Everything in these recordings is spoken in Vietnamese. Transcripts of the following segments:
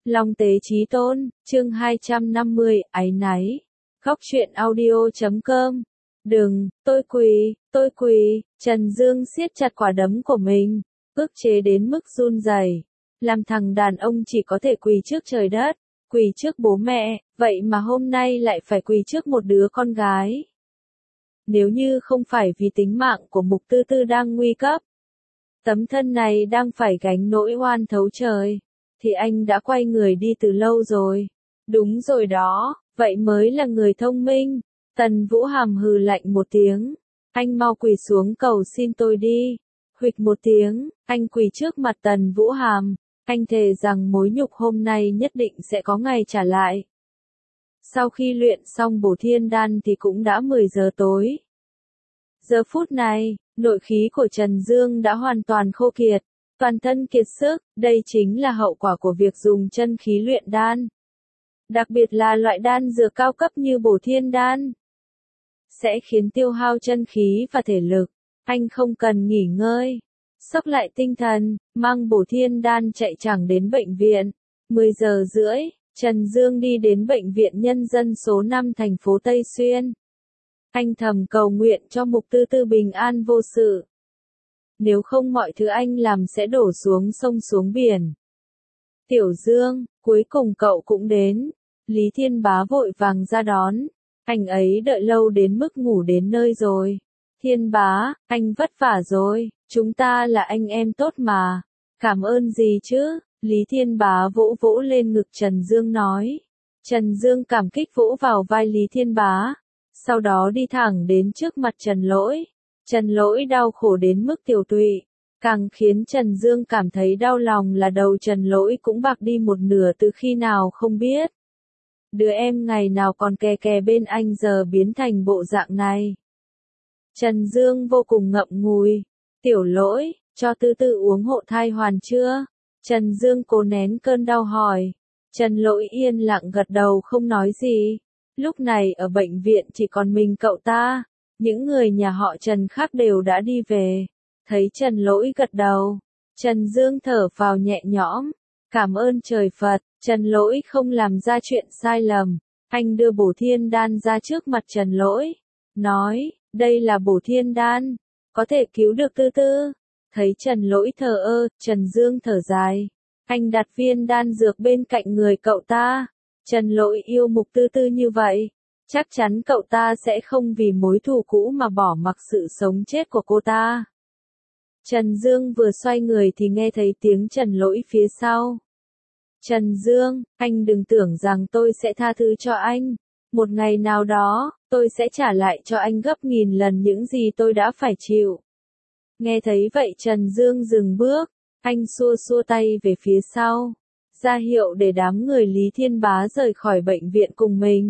Long Tế Chí Tôn, chương 250, áy náy. Góc truyện audio.com. Đừng, tôi quỳ, Trần Dương siết chặt quả đấm của mình, ức chế đến mức run rẩy. Làm thằng đàn ông chỉ có thể quỳ trước trời đất, quỳ trước bố mẹ, vậy mà hôm nay lại phải quỳ trước một đứa con gái. Nếu như không phải vì tính mạng của Mục Tư Tư đang nguy cấp, tấm thân này đang phải gánh nỗi oan thấu trời, thì anh đã quay người đi từ lâu rồi. Đúng rồi đó, vậy mới là người thông minh. Tần Vũ Hàm hừ lạnh một tiếng. Anh mau quỳ xuống cầu xin tôi đi. Huỵch một tiếng, anh quỳ trước mặt Tần Vũ Hàm. Anh thề rằng mối nhục hôm nay nhất định sẽ có ngày trả lại. Sau khi luyện xong bổ thiên đan thì cũng đã 10 giờ tối. Giờ phút này, nội khí của Trần Dương đã hoàn toàn khô kiệt, toàn thân kiệt sức, đây chính là hậu quả của việc dùng chân khí luyện đan. Đặc biệt là loại đan dược cao cấp như bổ thiên đan, sẽ khiến tiêu hao chân khí và thể lực. Anh không cần nghỉ ngơi, xốc lại tinh thần, mang bổ thiên đan chạy thẳng đến bệnh viện. 10 giờ rưỡi, Trần Dương đi đến bệnh viện nhân dân số 5 thành phố Tây Xuyên. Anh thầm cầu nguyện cho Mục Tư Tư bình an vô sự. Nếu không mọi thứ anh làm sẽ đổ xuống sông xuống biển. Tiểu Dương, cuối cùng cậu cũng đến. Lý Thiên Bá vội vàng ra đón. Anh ấy đợi lâu đến mức ngủ đến nơi rồi. Thiên Bá, anh vất vả rồi, chúng ta là anh em tốt mà. Cảm ơn gì chứ? Lý Thiên Bá vỗ vỗ lên ngực Trần Dương nói. Trần Dương cảm kích vỗ vào vai Lý Thiên Bá. Sau đó đi thẳng đến trước mặt Trần Lỗi. Trần Lỗi đau khổ đến mức tiểu tụy. Càng khiến Trần Dương cảm thấy đau lòng là đầu Trần Lỗi cũng bạc đi một nửa từ khi nào không biết. Đứa em ngày nào còn kè kè bên anh giờ biến thành bộ dạng này. Trần Dương vô cùng ngậm ngùi. Tiểu Lỗi, cho Tư Tư uống hộ thai hoàn chưa? Trần Dương cố nén cơn đau hỏi. Trần Lỗi yên lặng gật đầu không nói gì. Lúc này ở bệnh viện chỉ còn mình cậu ta. Những người nhà họ Trần khác đều đã đi về. Thấy Trần Lỗi gật đầu, Trần Dương thở phào nhẹ nhõm. Cảm ơn trời Phật, Trần Lỗi không làm ra chuyện sai lầm. Anh đưa bổ thiên đan ra trước mặt Trần Lỗi. Nói, đây là bổ thiên đan, có thể cứu được Tư Tư. Thấy Trần Lỗi thờ ơ, Trần Dương thở dài. Anh đặt viên đan dược bên cạnh người cậu ta. Trần Lỗi yêu Mục Tư Tư như vậy, chắc chắn cậu ta sẽ không vì mối thù cũ mà bỏ mặc sự sống chết của cô ta. Trần Dương vừa xoay người thì nghe thấy tiếng Trần Lỗi phía sau. Trần Dương, anh đừng tưởng rằng tôi sẽ tha thứ cho anh. Một ngày nào đó, tôi sẽ trả lại cho anh gấp nghìn lần những gì tôi đã phải chịu. Nghe thấy vậy Trần Dương dừng bước, anh xua xua tay về phía sau, ra hiệu để đám người Lý Thiên Bá rời khỏi bệnh viện cùng mình.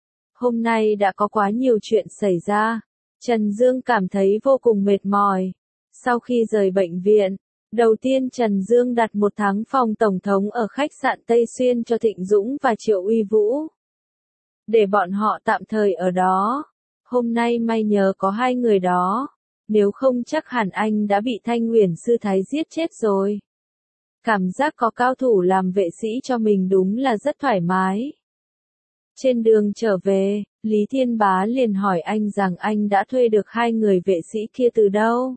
Hôm nay đã có quá nhiều chuyện xảy ra, Trần Dương cảm thấy vô cùng mệt mỏi. Sau khi rời bệnh viện, đầu tiên Trần Dương đặt một tháng phòng tổng thống ở khách sạn Tây Xuyên cho Thịnh Dũng và Triệu Uy Vũ, để bọn họ tạm thời ở đó. Hôm nay may nhờ có hai người đó, nếu không chắc hẳn anh đã bị Thanh Huyền Sư Thái giết chết rồi. Cảm giác có cao thủ làm vệ sĩ cho mình đúng là rất thoải mái. Trên đường trở về, Lý Thiên Bá liền hỏi anh rằng anh đã thuê được hai người vệ sĩ kia từ đâu.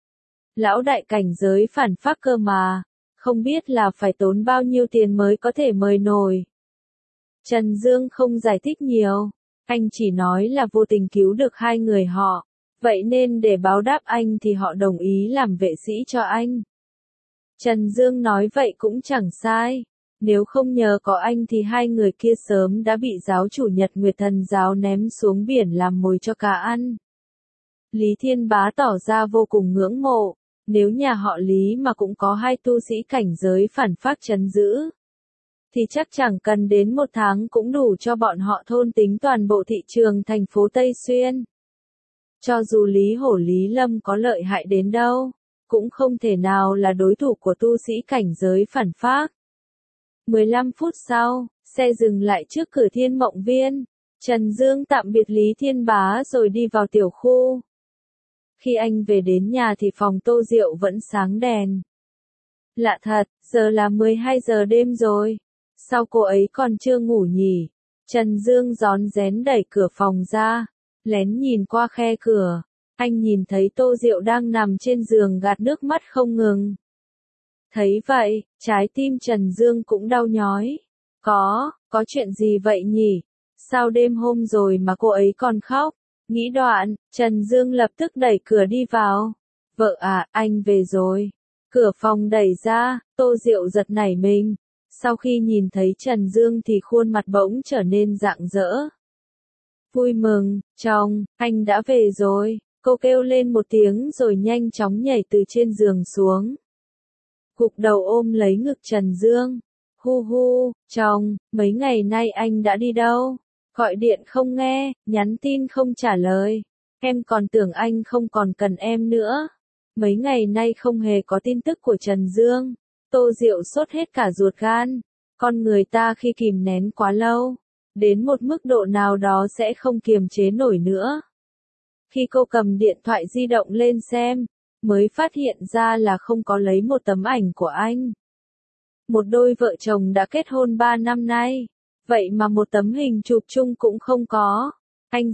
Lão đại cảnh giới phản phác cơ mà, không biết là phải tốn bao nhiêu tiền mới có thể mời nổi. Trần Dương không giải thích nhiều, anh chỉ nói là vô tình cứu được hai người họ, vậy nên để báo đáp anh thì họ đồng ý làm vệ sĩ cho anh. Trần Dương nói vậy cũng chẳng sai, nếu không nhờ có anh thì hai người kia sớm đã bị giáo chủ Nhật Nguyệt Thần giáo ném xuống biển làm mồi cho cá ăn. Lý Thiên Bá tỏ ra vô cùng ngưỡng mộ, nếu nhà họ Lý mà cũng có hai tu sĩ cảnh giới phản phác trấn giữ, thì chắc chẳng cần đến một tháng cũng đủ cho bọn họ thôn tính toàn bộ thị trường thành phố Tây Xuyên. Cho dù Lý Hổ Lý Lâm có lợi hại đến đâu, cũng không thể nào là đối thủ của tu sĩ cảnh giới phản phác. 15 phút sau, xe dừng lại trước cửa Thiên Mộng Viên. Trần Dương tạm biệt Lý Thiên Bá rồi đi vào tiểu khu. Khi anh về đến nhà thì phòng Tô Diệu vẫn sáng đèn. Lạ thật, giờ là 12 giờ đêm rồi. Sao cô ấy còn chưa ngủ nhỉ? Trần Dương rón rén đẩy cửa phòng ra, lén nhìn qua khe cửa. Anh nhìn thấy Tô Diệu đang nằm trên giường gạt nước mắt không ngừng. Thấy vậy, trái tim Trần Dương cũng đau nhói. Có chuyện gì vậy nhỉ? Sao đêm hôm rồi mà cô ấy còn khóc? Nghĩ đoạn, Trần Dương lập tức đẩy cửa đi vào. Vợ à, anh về rồi. Cửa phòng đẩy ra, Tô Diệu giật nảy mình. Sau khi nhìn thấy Trần Dương thì khuôn mặt bỗng trở nên rạng rỡ. Vui mừng, chồng, anh đã về rồi. Cô kêu lên một tiếng rồi nhanh chóng nhảy từ trên giường xuống. Gục đầu ôm lấy ngực Trần Dương. Hu hu, chồng, mấy ngày nay anh đã đi đâu? Gọi điện không nghe, nhắn tin không trả lời. Em còn tưởng anh không còn cần em nữa. Mấy ngày nay không hề có tin tức của Trần Dương. Tô Diệu sốt hết cả ruột gan. Con người ta khi kìm nén quá lâu, đến một mức độ nào đó sẽ không kiềm chế nổi nữa. Khi cô cầm điện thoại di động lên xem, mới phát hiện ra là không có lấy một tấm ảnh của anh. Một đôi vợ chồng đã kết hôn 3 năm nay, vậy mà một tấm hình chụp chung cũng không có. Anh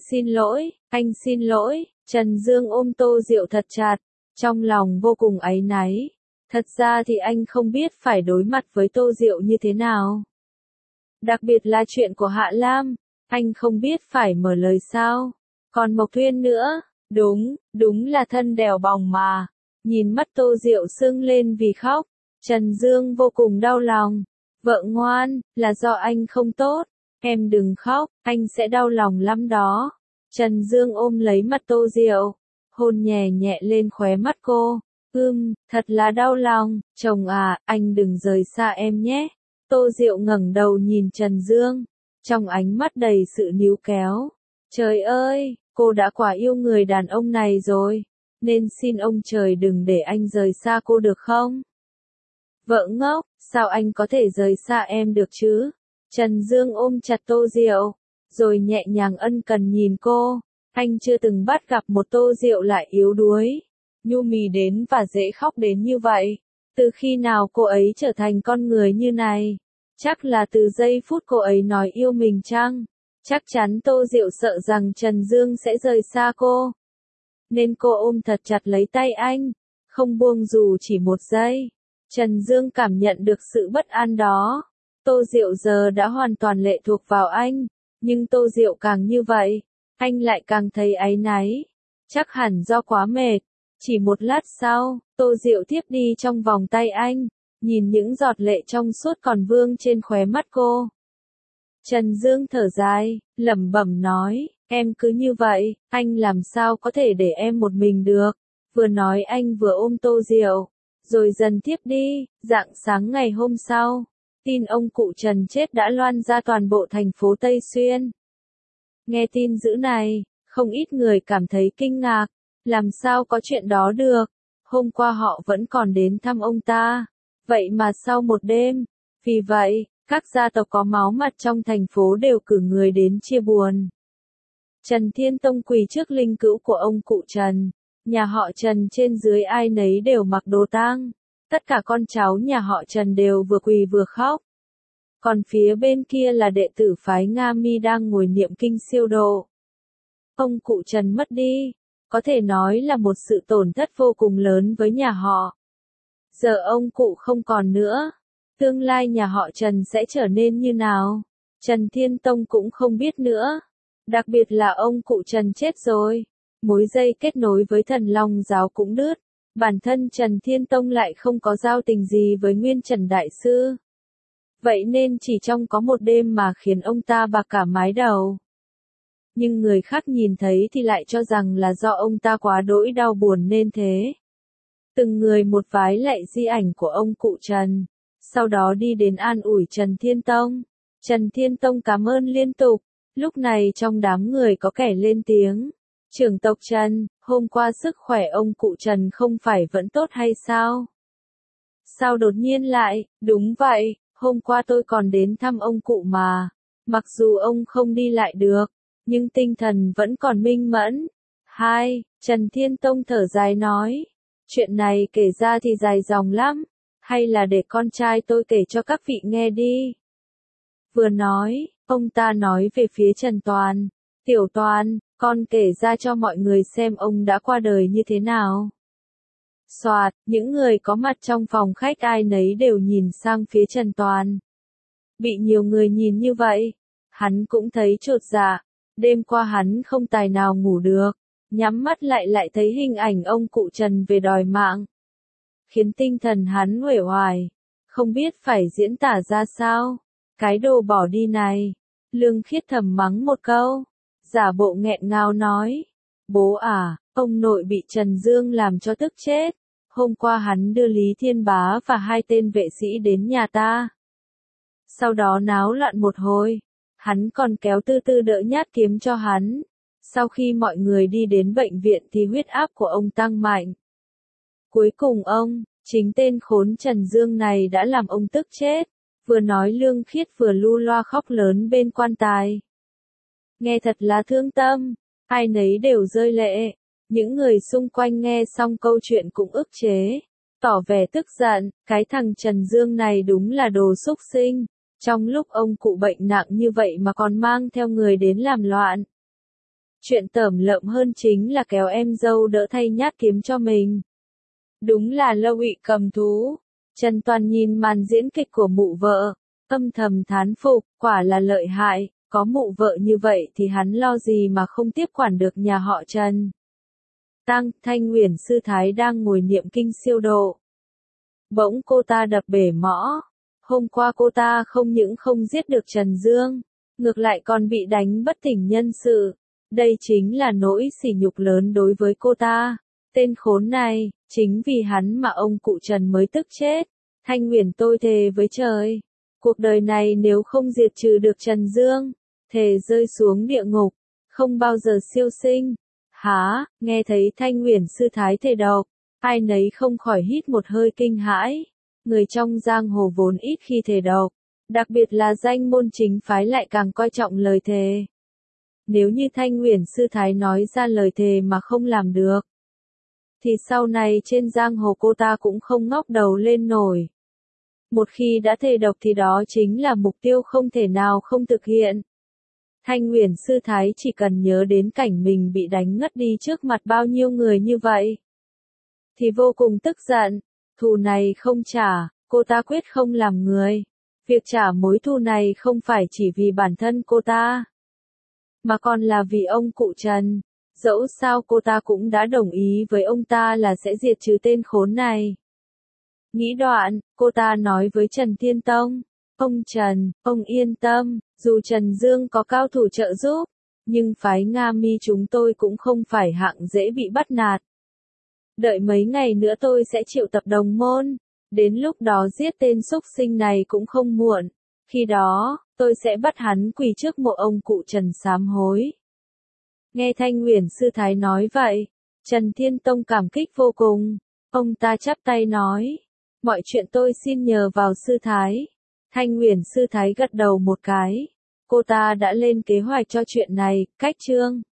xin lỗi, Trần Dương ôm Tô Diệu thật chặt, trong lòng vô cùng áy náy. Thật ra thì anh không biết phải đối mặt với Tô Diệu như thế nào. Đặc biệt là chuyện của Hạ Lam, anh không biết phải mở lời sao. Còn Mộc Thuyên nữa, đúng là thân đèo bòng mà. Nhìn mắt Tô Diệu sưng lên vì khóc, Trần Dương vô cùng đau lòng. Vợ ngoan, là do anh không tốt. Em đừng khóc, anh sẽ đau lòng lắm đó. Trần Dương ôm lấy mặt Tô Diệu, hôn nhẹ nhẹ lên khóe mắt cô. Thật là đau lòng, chồng à, anh đừng rời xa em nhé. Tô Diệu ngẩng đầu nhìn Trần Dương, trong ánh mắt đầy sự níu kéo. Trời ơi, cô đã quá yêu người đàn ông này rồi, nên xin ông trời đừng để anh rời xa cô được không? Vợ ngốc, sao anh có thể rời xa em được chứ? Trần Dương ôm chặt Tô Diệu, rồi nhẹ nhàng ân cần nhìn cô. Anh chưa từng bắt gặp một Tô Diệu lại yếu đuối, nhu mì đến và dễ khóc đến như vậy. Từ khi nào cô ấy trở thành con người như này? Chắc là từ giây phút cô ấy nói yêu mình chăng? Chắc chắn Tô Diệu sợ rằng Trần Dương sẽ rời xa cô, nên cô ôm thật chặt lấy tay anh, không buông dù chỉ một giây. Trần Dương cảm nhận được sự bất an đó. Tô Diệu giờ đã hoàn toàn lệ thuộc vào anh, nhưng Tô Diệu càng như vậy, anh lại càng thấy áy náy. Chắc hẳn do quá mệt. Chỉ một lát sau, Tô Diệu tiếp đi trong vòng tay anh, nhìn những giọt lệ trong suốt còn vương trên khóe mắt cô. Trần Dương thở dài, lẩm bẩm nói, em cứ như vậy, anh làm sao có thể để em một mình được. Vừa nói anh vừa ôm Tô Diệu, rồi dần tiếp đi. Rạng sáng ngày hôm sau, tin ông cụ Trần chết đã loan ra toàn bộ thành phố Tây Xuyên. Nghe tin dữ này, không ít người cảm thấy kinh ngạc, làm sao có chuyện đó được. Hôm qua họ vẫn còn đến thăm ông ta, vậy mà sau một đêm. Vì vậy, các gia tộc có máu mặt trong thành phố đều cử người đến chia buồn. Trần Thiên Tông quỳ trước linh cữu của ông cụ Trần. Nhà họ Trần trên dưới ai nấy đều mặc đồ tang. Tất cả con cháu nhà họ Trần đều vừa quỳ vừa khóc. Còn phía bên kia là đệ tử phái Nga Mi đang ngồi niệm kinh siêu độ. Ông cụ Trần mất đi, có thể nói là một sự tổn thất vô cùng lớn với nhà họ. Giờ ông cụ không còn nữa, tương lai nhà họ Trần sẽ trở nên như nào? Trần Thiên Tông cũng không biết nữa. Đặc biệt là ông cụ Trần chết rồi, mối dây kết nối với Thần Long giáo cũng đứt. Bản thân Trần Thiên Tông lại không có giao tình gì với Nguyên Trần Đại Sư. Vậy nên chỉ trong có một đêm mà khiến ông ta bạc cả mái đầu. Nhưng người khác nhìn thấy thì lại cho rằng là do ông ta quá đỗi đau buồn nên thế. Từng người một vái lạy di ảnh của ông cụ Trần, sau đó đi đến an ủi Trần Thiên Tông. Trần Thiên Tông cảm ơn liên tục. Lúc này trong đám người có kẻ lên tiếng. Trưởng tộc Trần, hôm qua sức khỏe ông cụ Trần không phải vẫn tốt hay sao? Sao đột nhiên lại? Đúng vậy, hôm qua tôi còn đến thăm ông cụ mà. Mặc dù ông không đi lại được, nhưng tinh thần vẫn còn minh mẫn. Trần Thiên Tông thở dài nói. Chuyện này kể ra thì dài dòng lắm. Hay là để con trai tôi kể cho các vị nghe đi. vừa nói, ông ta nói về phía Trần Toàn, Tiểu Toàn, con kể ra cho mọi người xem ông đã qua đời như thế nào. Soạt, những người có mặt trong phòng khách ai nấy đều nhìn sang phía Trần Toàn. Bị nhiều người nhìn như vậy, hắn cũng thấy chột dạ, đêm qua hắn không tài nào ngủ được, nhắm mắt lại thấy hình ảnh ông cụ Trần về đòi mạng. Khiến tinh thần hắn uể oải, không biết phải diễn tả ra sao. Cái đồ bỏ đi này, Lương Khiết thầm mắng một câu, giả bộ nghẹn ngào nói, bố à, ông nội bị Trần Dương làm cho tức chết. Hôm qua hắn đưa Lý Thiên Bá và 2 tên vệ sĩ đến nhà ta. Sau đó náo loạn một hồi, hắn còn kéo Tư Tư đỡ nhát kiếm cho hắn. Sau khi mọi người đi đến bệnh viện thì huyết áp của ông tăng mạnh. Cuối cùng chính tên khốn Trần Dương này đã làm ông tức chết. Vừa nói Lương Khiết vừa lu loa khóc lớn bên quan tài. Nghe thật là thương tâm, ai nấy đều rơi lệ. Những người xung quanh nghe xong câu chuyện cũng ức chế, tỏ vẻ tức giận, cái thằng Trần Dương này đúng là đồ xúc sinh, trong lúc ông cụ bệnh nặng như vậy mà còn mang theo người đến làm loạn. Chuyện tởm lợm hơn chính là kéo em dâu đỡ thay nhát kiếm cho mình. Đúng là Lâu Ị cầm thú. Trần Toàn nhìn màn diễn kịch của mụ vợ, âm thầm thán phục, quả là lợi hại, có mụ vợ như vậy thì hắn lo gì mà không tiếp quản được nhà họ Trần. Thanh Uyển sư thái đang ngồi niệm kinh siêu độ. Bỗng cô ta đập bể mõ. Hôm qua cô ta không những không giết được Trần Dương, ngược lại còn bị đánh bất tỉnh nhân sự. Đây chính là nỗi sỉ nhục lớn đối với cô ta. Tên khốn này, chính vì hắn mà ông cụ Trần mới tức chết. Thanh Uyển tôi thề với trời, cuộc đời này nếu không diệt trừ được Trần Dương, thề rơi xuống địa ngục, không bao giờ siêu sinh. Hả, nghe thấy Thanh Uyển sư thái thề độc, ai nấy không khỏi hít một hơi kinh hãi. Người trong giang hồ vốn ít khi thề độc, đặc biệt là danh môn chính phái lại càng coi trọng lời thề. Nếu như Thanh Uyển sư thái nói ra lời thề mà không làm được, thì sau này trên giang hồ cô ta cũng không ngóc đầu lên nổi. Một khi đã thề độc thì đó chính là mục tiêu không thể nào không thực hiện. Thanh Uyển sư thái chỉ cần nhớ đến cảnh mình bị đánh ngất đi trước mặt bao nhiêu người như vậy, thì vô cùng tức giận. Thù này không trả, cô ta quyết không làm người. Việc trả mối thù này không phải chỉ vì bản thân cô ta, mà còn là vì ông cụ Trần. Dẫu sao cô ta cũng đã đồng ý với ông ta là sẽ diệt trừ tên khốn này. Nghĩ đoạn, cô ta nói với Trần Thiên Tông, ông Trần, ông yên tâm, dù Trần Dương có cao thủ trợ giúp, nhưng phái Nga Mi chúng tôi cũng không phải hạng dễ bị bắt nạt. Đợi mấy ngày nữa tôi sẽ triệu tập đồng môn, đến lúc đó giết tên xúc sinh này cũng không muộn. Khi đó, tôi sẽ bắt hắn quỳ trước mộ ông cụ Trần sám hối. Nghe Thanh Uyển sư thái nói vậy, Trần Thiên Tông cảm kích vô cùng. Ông ta chắp tay nói, mọi chuyện tôi xin nhờ vào sư thái. Thanh Uyển sư thái gật đầu một cái. Cô ta đã lên kế hoạch cho chuyện này, cách chương